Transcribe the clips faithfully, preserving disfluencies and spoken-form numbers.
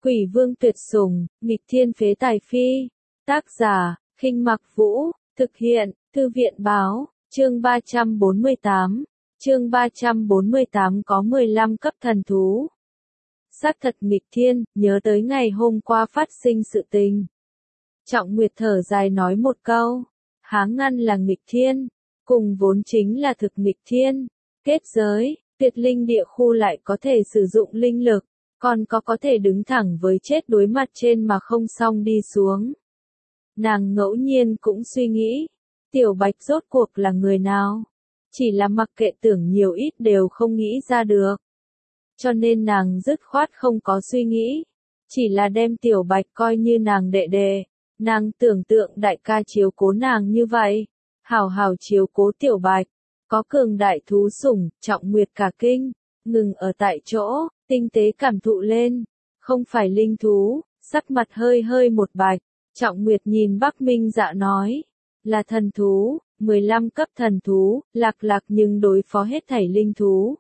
Quỷ vương tuyệt sủng, nghịch thiên phế tài phi. Tác giả, Khinh Mặc Vũ, thực hiện, Thư viện báo, chương ba trăm bốn mươi tám. Chương ba trăm bốn mươi tám có mười lăm cấp thần thú. Xác thật nghịch thiên, nhớ tới ngày hôm qua phát sinh sự tình. Trọng Nguyệt thở dài nói một câu, há ngăn là nghịch thiên, cùng vốn chính là thực nghịch thiên. Kết giới, tuyệt linh địa khu lại có thể sử dụng linh lực, còn có có thể đứng thẳng với chết đối mặt trên mà không xong đi xuống. Nàng ngẫu nhiên cũng suy nghĩ, Tiểu Bạch rốt cuộc là người nào? Chỉ là mặc kệ tưởng nhiều ít đều không nghĩ ra được. Cho nên nàng dứt khoát không có suy nghĩ, chỉ là đem Tiểu Bạch coi như nàng đệ đệ. Nàng tưởng tượng đại ca chiếu cố nàng như vậy, hảo hảo chiếu cố Tiểu Bạch, có cường đại thú sủng. Trọng Nguyệt cả kinh, ngừng ở tại chỗ, tinh tế cảm thụ lên, không phải linh thú, sắc mặt hơi hơi một bạch. Trọng Nguyệt nhìn Bắc Minh Dạ nói, là thần thú, mười lăm cấp thần thú, lạc lạc nhưng đối phó hết thảy linh thú.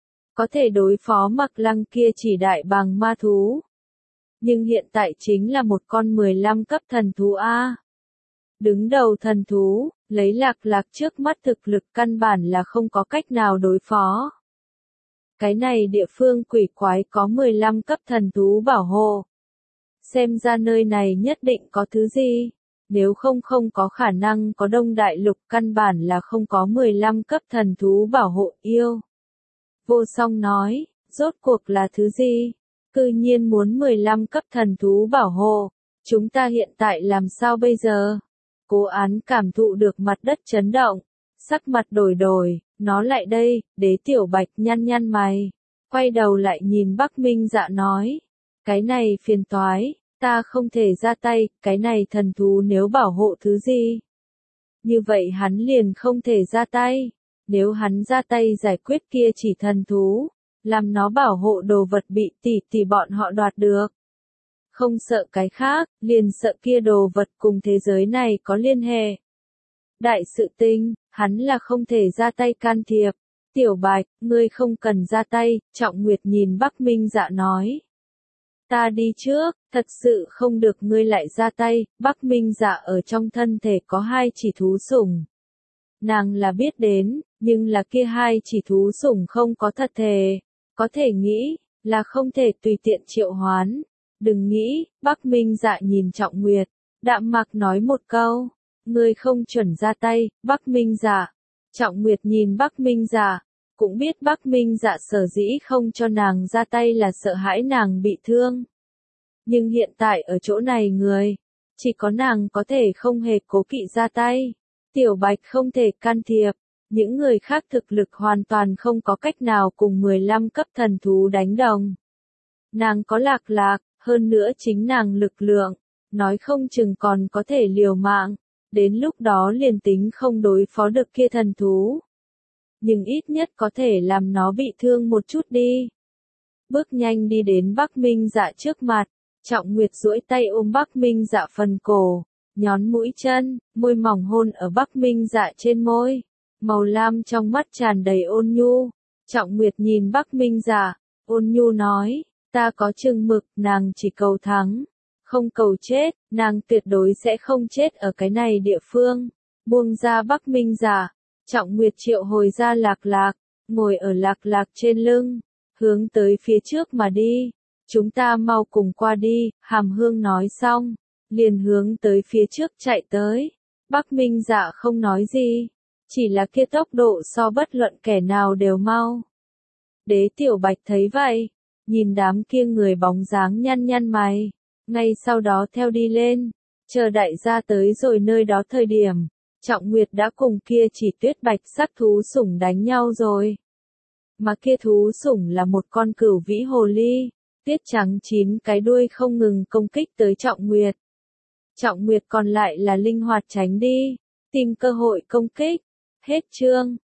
Có thể đối phó Mặc Lăng kia chỉ đại bàng ma thú. Nhưng hiện tại chính là một con mười lăm cấp thần thú A. Đứng đầu thần thú, lấy lạc lạc trước mắt thực lực căn bản là không có cách nào đối phó. Cái này địa phương quỷ quái có mười lăm cấp thần thú bảo hộ. Xem ra nơi này nhất định có thứ gì, nếu không không có khả năng có Đông Đại Lục căn bản là không có mười lăm cấp thần thú bảo hộ yêu. Vô Song nói, rốt cuộc là thứ gì? Cư nhiên muốn mười lăm cấp thần thú bảo hộ, chúng ta hiện tại làm sao bây giờ? Cố Án cảm thụ được mặt đất chấn động, sắc mặt đổi đổi, nó lại đây. Đế Tiểu Bạch nhăn nhăn mày, quay đầu lại nhìn Bắc Minh Dạ nói, cái này phiền toái, ta không thể ra tay, cái này thần thú nếu bảo hộ thứ gì? Như vậy hắn liền không thể ra tay, nếu hắn ra tay giải quyết kia chỉ thần thú, làm nó bảo hộ đồ vật bị tỷ tỷ bọn họ đoạt được. Không sợ cái khác, liền sợ kia đồ vật cùng thế giới này có liên hệ. Đại sự tình, hắn là không thể ra tay can thiệp. Tiểu Bạch, ngươi không cần ra tay. Trọng Nguyệt nhìn Bắc Minh Dạ nói. Ta đi trước, thật sự không được ngươi lại ra tay. Bắc Minh Dạ ở trong thân thể có hai chỉ thú sủng. Nàng là biết đến, nhưng là kia hai chỉ thú sủng không có thật thể. Có thể nghĩ, là không thể tùy tiện triệu hoán. Đừng nghĩ. Bắc Minh Dạ nhìn Trọng Nguyệt, đạm mạc nói một câu, ngươi không chuẩn ra tay. Bắc Minh Dạ. Trọng Nguyệt nhìn Bắc Minh Dạ, cũng biết Bắc Minh Dạ sở dĩ không cho nàng ra tay là sợ hãi nàng bị thương. Nhưng hiện tại ở chỗ này người, chỉ có nàng có thể không hề cố kỵ ra tay. Tiểu Bạch không thể can thiệp, những người khác thực lực hoàn toàn không có cách nào cùng mười lăm cấp thần thú đánh đồng. Nàng có lạc lạc, hơn nữa chính nàng lực lượng, nói không chừng còn có thể liều mạng, đến lúc đó liền tính không đối phó được kia thần thú. Nhưng ít nhất có thể làm nó bị thương một chút đi. Bước nhanh đi đến Bắc Minh Dạ trước mặt, Trọng Nguyệt duỗi tay ôm Bắc Minh Dạ phần cổ, nhón mũi chân, môi mỏng hôn ở Bắc Minh Dạ trên môi, màu lam trong mắt tràn đầy ôn nhu. Trọng Nguyệt nhìn Bắc Minh Dạ, ôn nhu nói, ta có chừng mực, nàng chỉ cầu thắng, không cầu chết, nàng tuyệt đối sẽ không chết ở cái này địa phương. Buông ra Bắc Minh Dạ, Trọng Nguyệt triệu hồi ra lạc lạc, ngồi ở lạc lạc trên lưng, hướng tới phía trước mà đi. Chúng ta mau cùng qua đi. Hàm Hương nói xong, liền hướng tới phía trước chạy tới. Bắc Minh Dạ không nói gì, chỉ là kia tốc độ so bất luận kẻ nào đều mau. Đế Tiểu Bạch thấy vậy, nhìn đám kia người bóng dáng nhăn nhăn mày, ngay sau đó theo đi lên, chờ đại gia tới rồi nơi đó thời điểm, Trọng Nguyệt đã cùng kia chỉ tuyết bạch sắc thú sủng đánh nhau rồi. Mà kia thú sủng là một con cửu vĩ hồ ly, tiết trắng chín cái đuôi không ngừng công kích tới Trọng Nguyệt. Trọng Nguyệt còn lại là linh hoạt tránh đi, tìm cơ hội công kích. Hết chương.